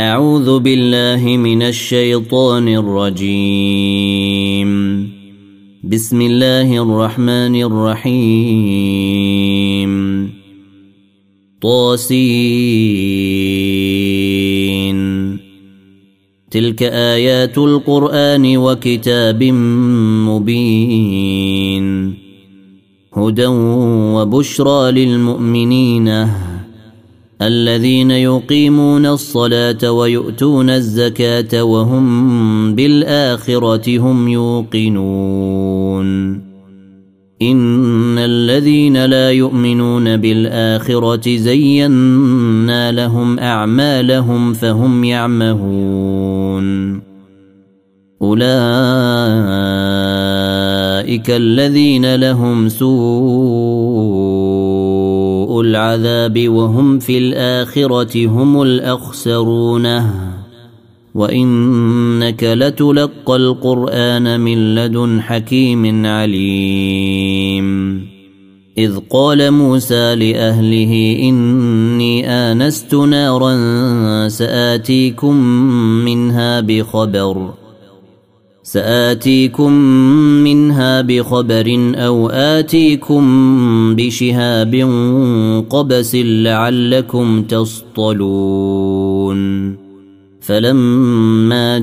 أعوذ بالله من الشيطان الرجيم. بسم الله الرحمن الرحيم. طاسين. تلك آيات القرآن وكتاب مبين هدى وبشرى للمؤمنين الذين يقيمون الصلاة ويؤتون الزكاة وهم بالآخرة هم يوقنون. إن الذين لا يؤمنون بالآخرة زينا لهم أعمالهم فهم يعمهون. أولئك الذين لهم سوء العذاب وهم في الآخرة هم الأخسرون. وإنك لتلقى القرآن من لدن حكيم عليم. إذ قال موسى لأهله إني آنست نارا سآتيكم منها بخبر أو آتيكم بشهاب قبس لعلكم تصطلون. فلما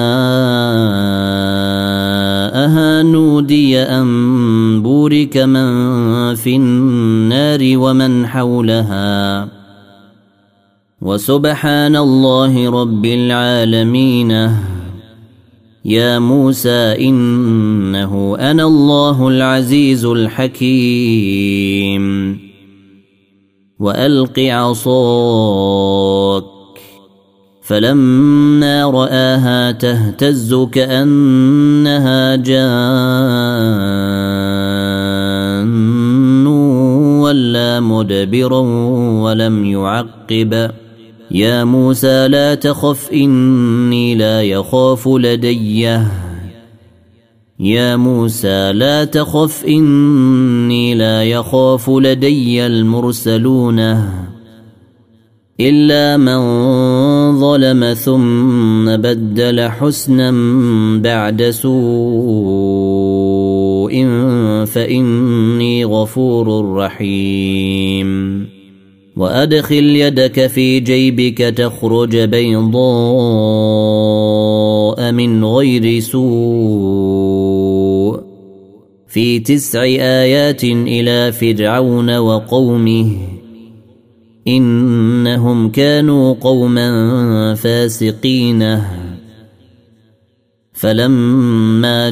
جاءها نودي أن بورك من في النار ومن حولها وسبحان الله رب العالمين. يا موسى إنه أنا الله العزيز الحكيم. وألق عصاك. فلما رآها تهتز كأنها جان ولا مدبرا ولم يعقب. يا موسى لا تخف إني لا يخاف لدي المرسلون إلا من ظلم ثم بدل حسنا بعد سوء فإني غفور رحيم. وأدخل يدك في جيبك تخرج بيضاء من غير سوء في 9 آيات إلى فرعون وقومه إنهم كانوا قوما فاسقين. فلما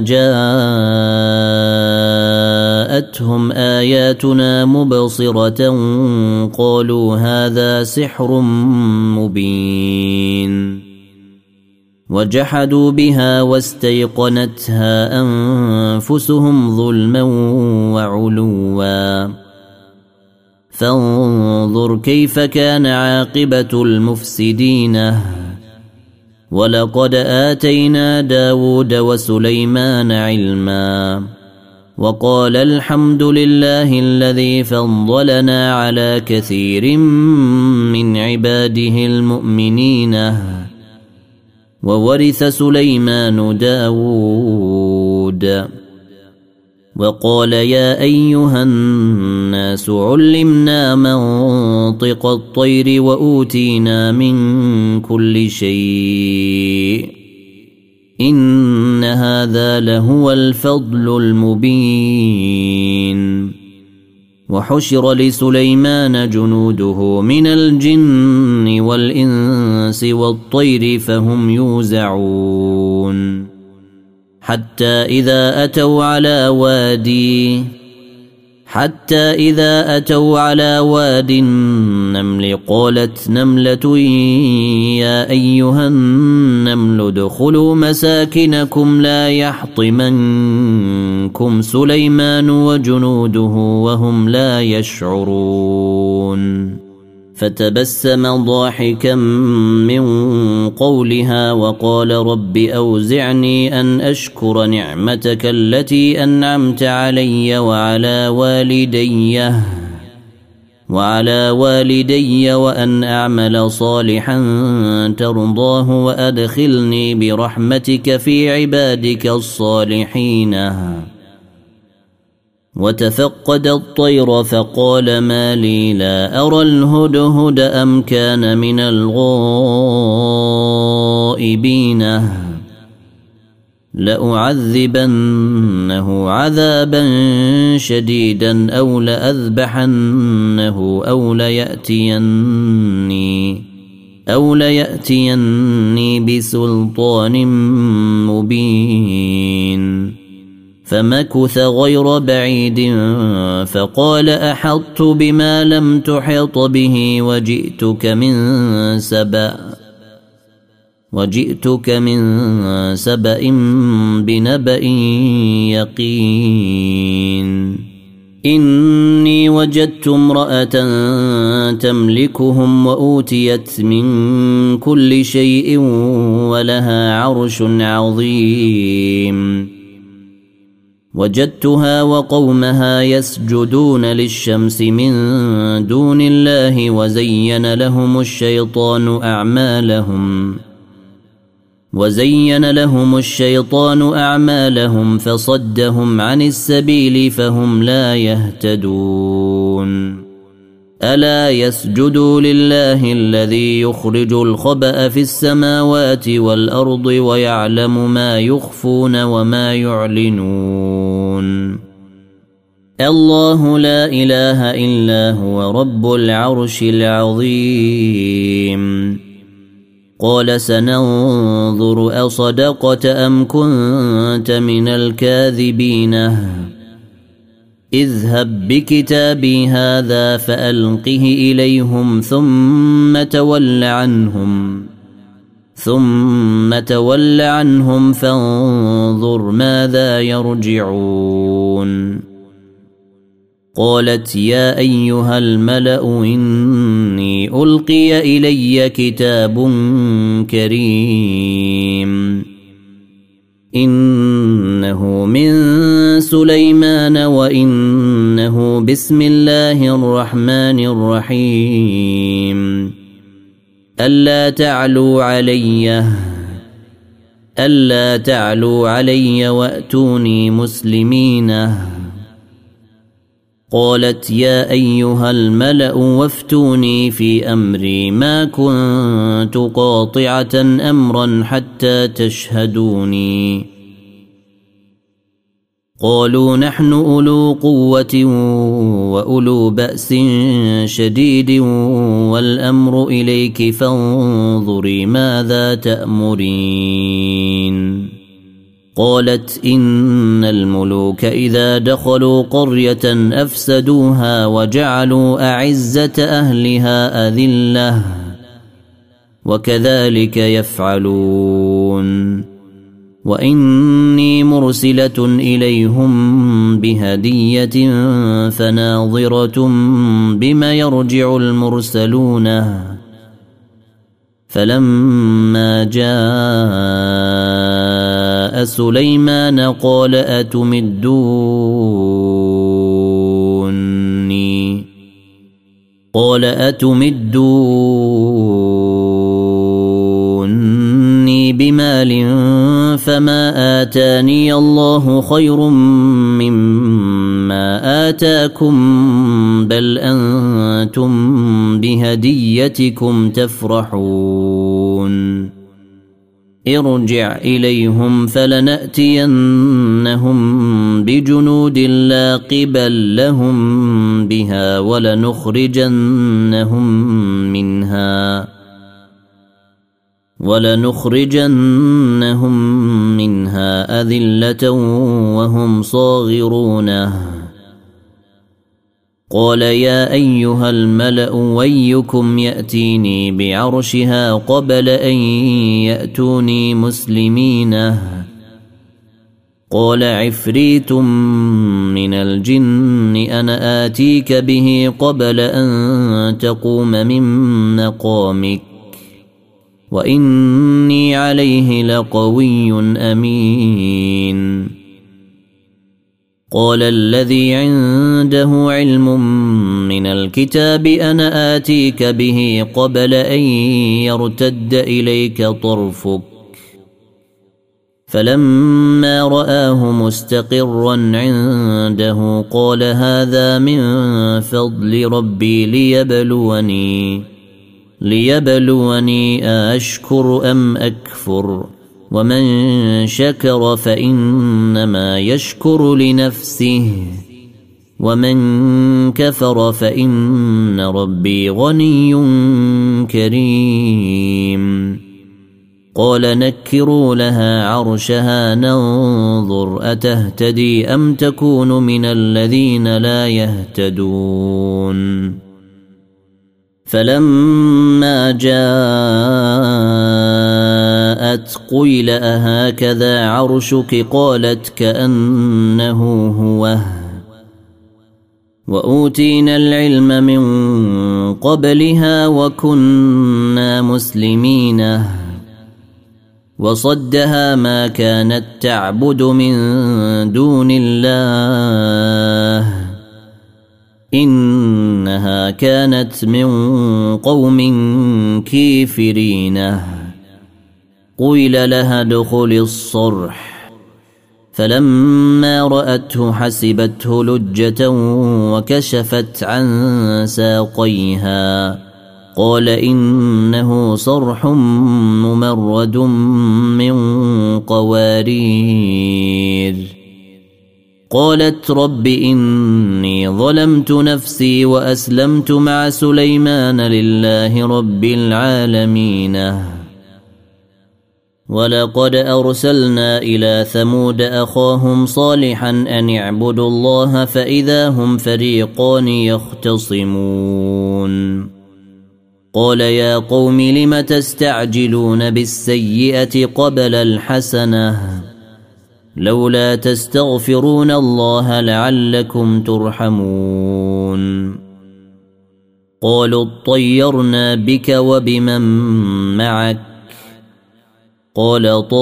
جاءتهم آياتنا مبصرة قالوا هذا سحر مبين. وجحدوا بها واستيقنتها أنفسهم ظلما وعلوا. فانظر كيف كان عاقبة المفسدين. ولقد آتينا داود وسليمان علما وقال الحمد لله الذي فضلنا على كثير من عباده المؤمنين. وورث سليمان داود. وقال يا أيها الناس علمنا منطق الطير وأوتينا من كل شيء إن هذا لهو الفضل المبين. وحشر لسليمان جنوده من الجن والإنس والطير فهم يوزعون. حتى إذا أتوا على وادي النمل قالت نملة يا أيها النمل ادخلوا مساكنكم لا يحطمنكم سليمان وجنوده وهم لا يشعرون. فتبسم ضاحكا من قولها وقال رب أوزعني أن أشكر نعمتك التي أنعمت علي وعلى والدي وعلى والدي وأن أعمل صالحا ترضاه وأدخلني برحمتك في عبادك الصالحين. وتفقد الطير فقال ما لي لا أرى الهدهد أم كان من الغائبين لأعذبنه عذابا شديدا أو لأذبحنه أو ليأتيني بسلطان مبين. فمكث غير بعيد فقال أحطت بما لم تحط به وجئتك من سبأ بنبأ يقين. إني وجدت امرأة تملكهم وأوتيت من كل شيء ولها عرش عظيم. وجدتها وقومها يسجدون للشمس من دون الله وزين لهم الشيطان أعمالهم فصدهم عن السبيل فهم لا يهتدون. ألا يسجدوا لله الذي يخرج الخبأ في السماوات والأرض ويعلم ما يخفون وما يعلنون. الله لا إله إلا هو رب العرش العظيم. قال سننظر أصدقت أم كنت من الكاذبين اذهب بكتابي هذا فألقه إليهم ثم تول عنهم فانظر ماذا يرجعون. قالت يا أيها الملأ إني ألقي إلي كتاب كريم إنه من سليمان وإنه بسم الله الرحمن الرحيم ألا تعلوا علي وأتوني مسلمين. قالت يا أيها الملأ وافتوني في أمري ما كنت قاطعة أمرا حتى تشهدوني. قالوا نحن أولو قوة وأولو بأس شديد والأمر إليك فانظري ماذا تأمرين. قالت إن الملوك إذا دخلوا قرية أفسدوها وجعلوا أعزة أهلها أذلة وكذلك يفعلون. وإني مرسلة إليهم بهدية فناظرة بما يرجع المرسلون. فلما جاء سليمان قال أتمدوني بمال فما آتاني الله خير مما آتاكم بل أنتم بهديتكم تفرحون. ارجع إليهم فلنأتينهم بجنود لا قبل لهم بها ولنخرجنهم منها أذلة وهم صاغرون. قال يا أيها الملأ ويكم يأتيني بعرشها قبل أن يأتوني مسلمين. قال عفريت من الجن أنا آتيك به قبل أن تقوم من مقامك وإني عليه لقوي أمين. قال الذي عنده علم من الكتاب أنا آتيك به قبل أن يرتد إليك طرفك فلما رآه مستقرا عنده قال هذا من فضل ربي ليبلوني أشكر أم أكفر ومن شكر فإنما يشكر لنفسه ومن كفر فإن ربي غني كريم قال نكروا لها عرشها ننظر أتهتدي أم تكون من الذين لا يهتدون فلما جاءت قيل أهكذا عرشك قالت كأنه هو وأوتينا العلم من قبلها وكنا مسلمين وصدها ما كانت تعبد من دون الله إنها كانت من قوم كافرين قيل لها ادخل الصرح فلما رأته حسبته لجة وكشفت عن ساقيها قال إنه صرح ممرد من قوارير قالت رب إني ظلمت نفسي وأسلمت مع سليمان لله رب العالمين ولقد أرسلنا إلى ثمود أخاهم صالحا أن اعبدوا الله فإذا هم فريقان يختصمون قال يا قوم لم تستعجلون بالسيئة قبل الحسنة لولا تستغفرون الله لعلكم ترحمون قالوا اطيرنا بك وبمن معك قال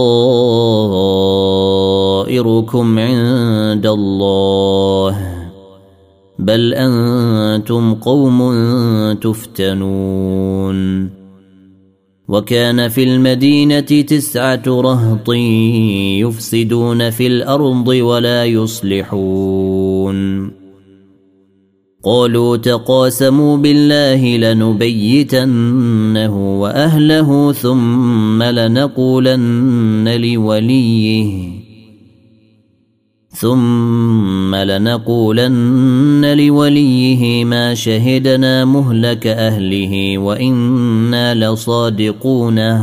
طائركم عند الله بل أنتم قوم تفتنون وكان في المدينة 9 رهط يفسدون في الأرض ولا يصلحون قالوا تقاسموا بالله لنبيتنه وأهله ثم لنقولن لوليه ما شهدنا مهلك أهله وإنا لصادقون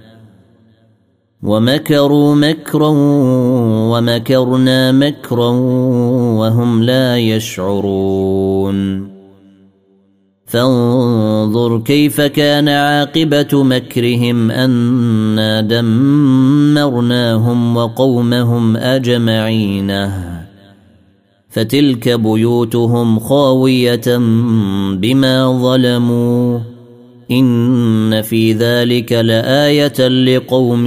ومكروا مكرا ومكرنا مكرا وهم لا يشعرون فانظر كيف كان عاقبة مكرهم أنا دمرناهم وقومهم أجمعين فتلك بيوتهم خاوية بما ظلموا إن في ذلك لآية لقوم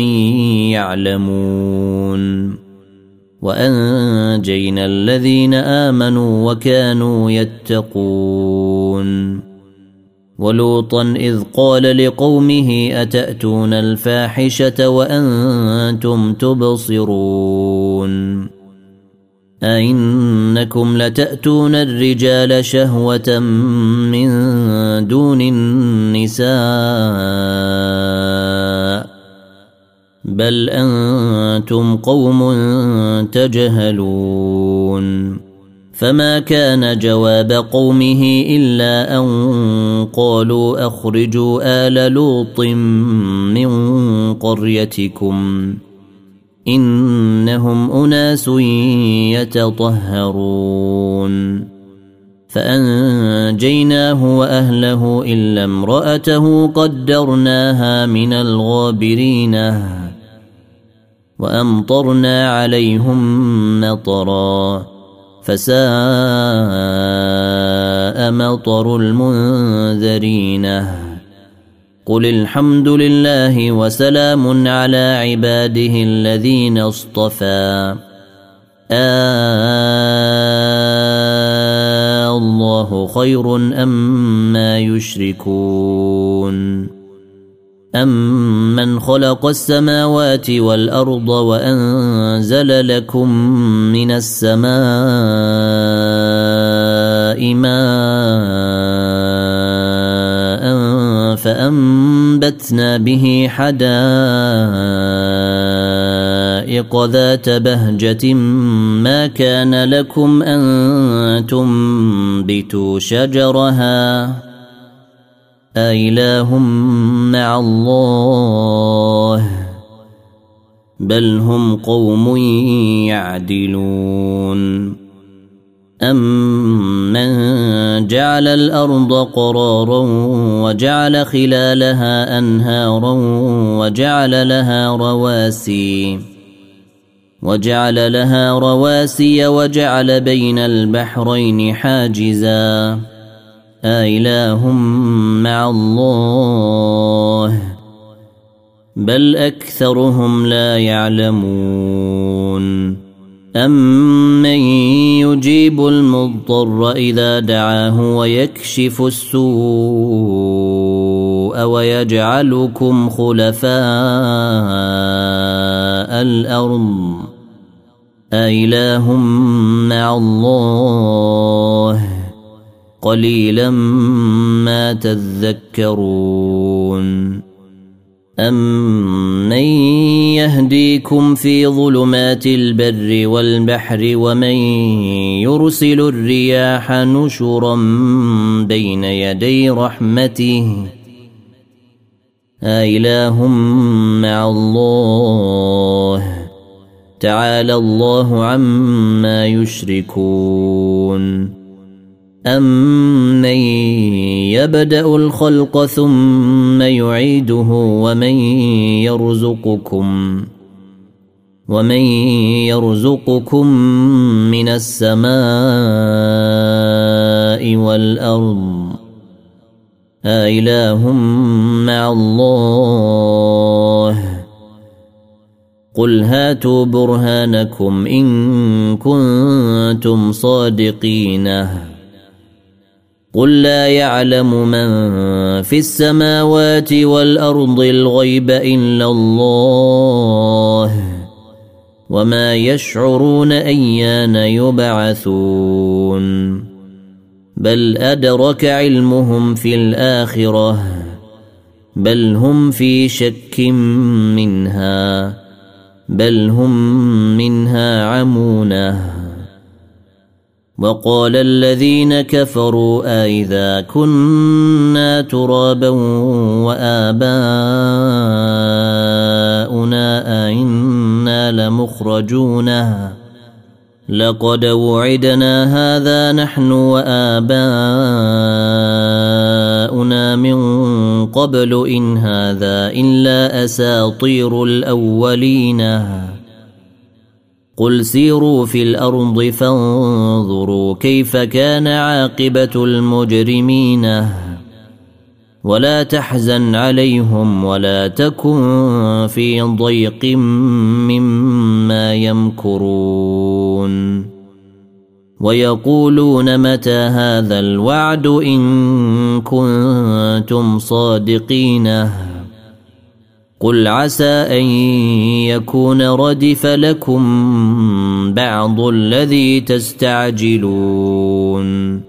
يعلمون وأنجينا الذين آمنوا وكانوا يتقون ولوطا إذ قال لقومه أتأتون الفاحشة وأنتم تبصرون أئنكم لتأتون الرجال شهوة من دون النساء بل أنتم قوم تجهلون فما كان جواب قومه إلا أن قالوا أخرجوا آل لوط من قريتكم إنهم أناس يتطهرون فأنجيناه وأهله إلا امرأته قدرناها من الغابرين وأمطرنا عليهم مطرا فساء مطر المنذرين قل الحمد لله وسلام على عباده الذين اصطفى الله خير أما يشركون أمن خلق السماوات والأرض وأنزل لكم من السماء ماء فأنبتنا به حدائق ذات بهجة ما كان لكم أن تنبتوا شجرها أإله مع الله بل هم قوم يعدلون أمن جعل الأرض قرارا وجعل خلالها أنهارا وجعل لها رواسي وجعل بين البحرين حاجزا أإله مع الله بل أكثرهم لا يعلمون أمن يجيب المضطر إذا دعاه ويكشف السوء ويجعلكم خلفاء الأرض أإله مع الله قليلا ما تذكرون أمن يهديكم في ظلمات البر والبحر ومن يرسل الرياح نشرا بين يدي رحمته أإله مع الله تعالى الله عما يشركون أمن يبدأ الخلق ثم يعيده ومن يرزقكم من السماء والأرض أإله مع الله قل هاتوا برهانكم إن كنتم صادقين قل لا يعلم من في السماوات والأرض الغيب إلا الله وما يشعرون أيان يبعثون بل أدرك علمهم في الآخرة بل هم في شك منها بل هم منها عمونه وقال الذين كفروا أئذا كنا ترابا وآباؤنا أئنا لمخرجون لقد وعدنا هذا نحن وآباؤنا من قبل إن هذا إلا أساطير الأولين قل سيروا في الأرض فانظروا كيف كان عاقبة المجرمين ولا تحزن عليهم ولا تكن في ضيق مما يمكرون ويقولون متى هذا الوعد إن كنتم صادقين قل عسى أن يكون ردف لكم بعض الذي تستعجلون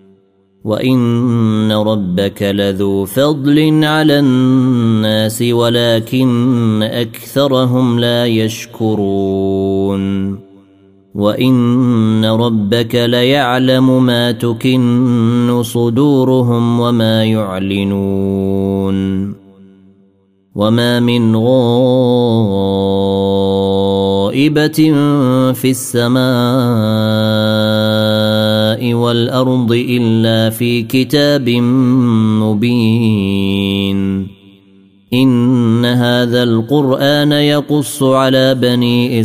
وإن ربك لذو فضل على الناس ولكن أكثرهم لا يشكرون وإن ربك ليعلم ما تكن صدورهم وما يعلنون وما من غائبة في السماء والأرض إلا في كتاب مبين إن هذا القرآن يقص على بني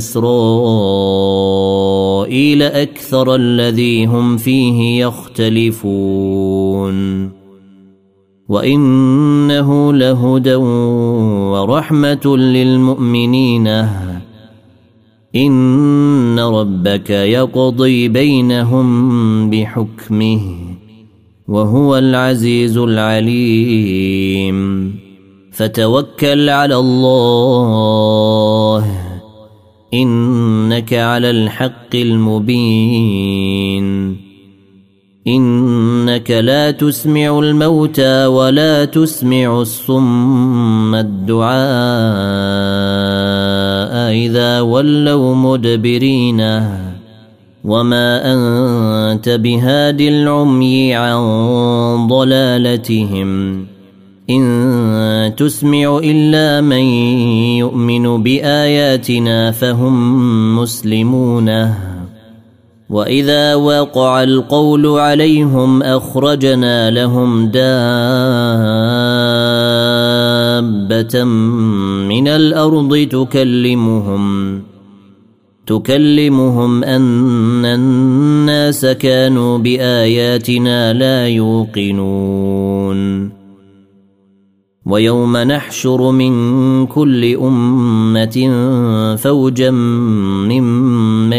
إسرائيل أكثر الذي هم فيه يختلفون وإنه لهدى ورحمة للمؤمنين إن ربك يقضي بينهم بحكمه وهو العزيز العليم فتوكل على الله إنك على الحق المبين إنك لا تسمع الموتى ولا تسمع الصم الدعاء إذا ولوا مدبرين وما أنت بهاد العمي عن ضلالتهم إن تسمع إلا من يؤمن بآياتنا فهم مسلمون وإذا وقع القول عليهم أخرجنا لهم دابة من الأرض تكلمهم أن الناس كانوا بآياتنا لا يوقنون ويوم نحشر من كل أمة فوجا ممن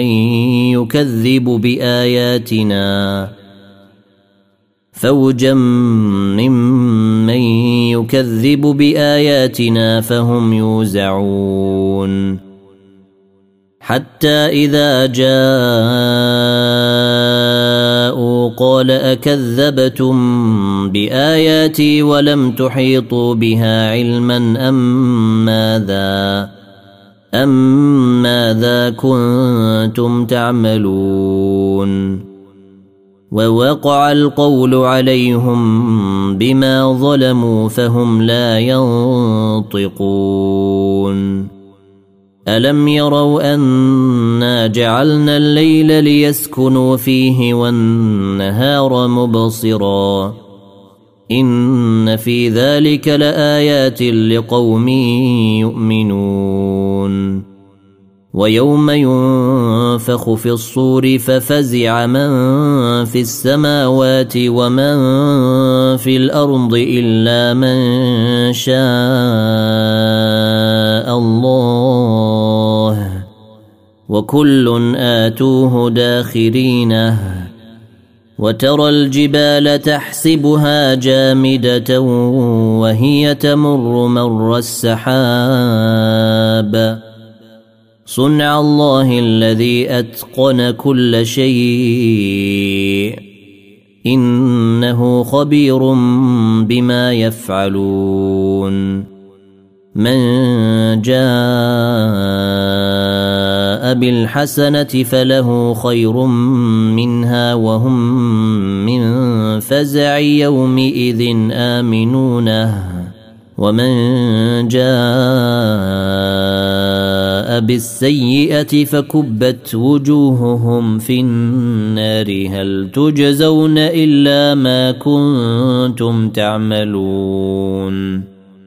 يكذب بآياتنا فهم يوزعون حتى إذا جاءوا قال أكذبتم بآياتي ولم تحيطوا بها علما أم ماذا كنتم تعملون ووقع القول عليهم بما ظلموا فهم لا ينطقون ألم يروا أنا جعلنا الليل ليسكنوا فيه والنهار مبصرا إن في ذلك لآيات لقوم يؤمنون ويوم ينفخ في الصور ففزع من في السماوات ومن في الأرض إلا من شاء الله وكل آتوه داخرين وترى الجبال تحسبها جامدة وهي تمر مر السحاب صنع الله الذي أتقن كل شيء إنه خبير بما يفعلون من جاء بالحسنة فله خير منها وهم من فزع يومئذ آمنون ومن جاء بالسيئة فكبت وجوههم في النار هل تجزون إلا ما كنتم تعملون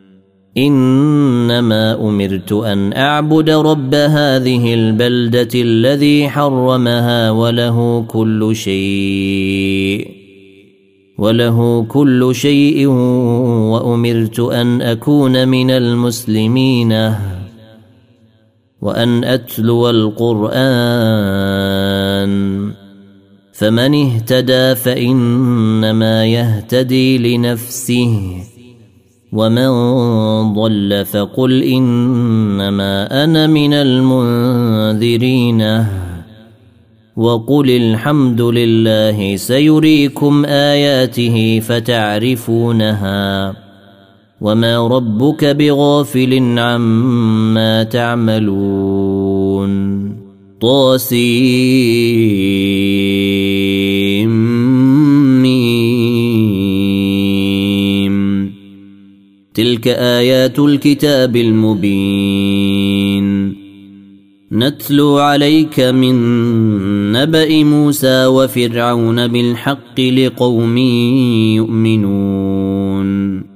إنما أمرت أن أعبد رب هذه البلدة الذي حرمها وله كل شيء وأمرت أن أكون من المسلمين وأن أتلو القرآن فمن اهتدى فإنما يهتدي لنفسه ومن ضل فقل إنما أنا من المنذرين وقل الحمد لله سيريكم آياته فتعرفونها وما ربك بغافل عما تعملون طاسيم تلك آيات الكتاب المبين نتلو عليك من نبأ موسى وفرعون بالحق لقوم يؤمنون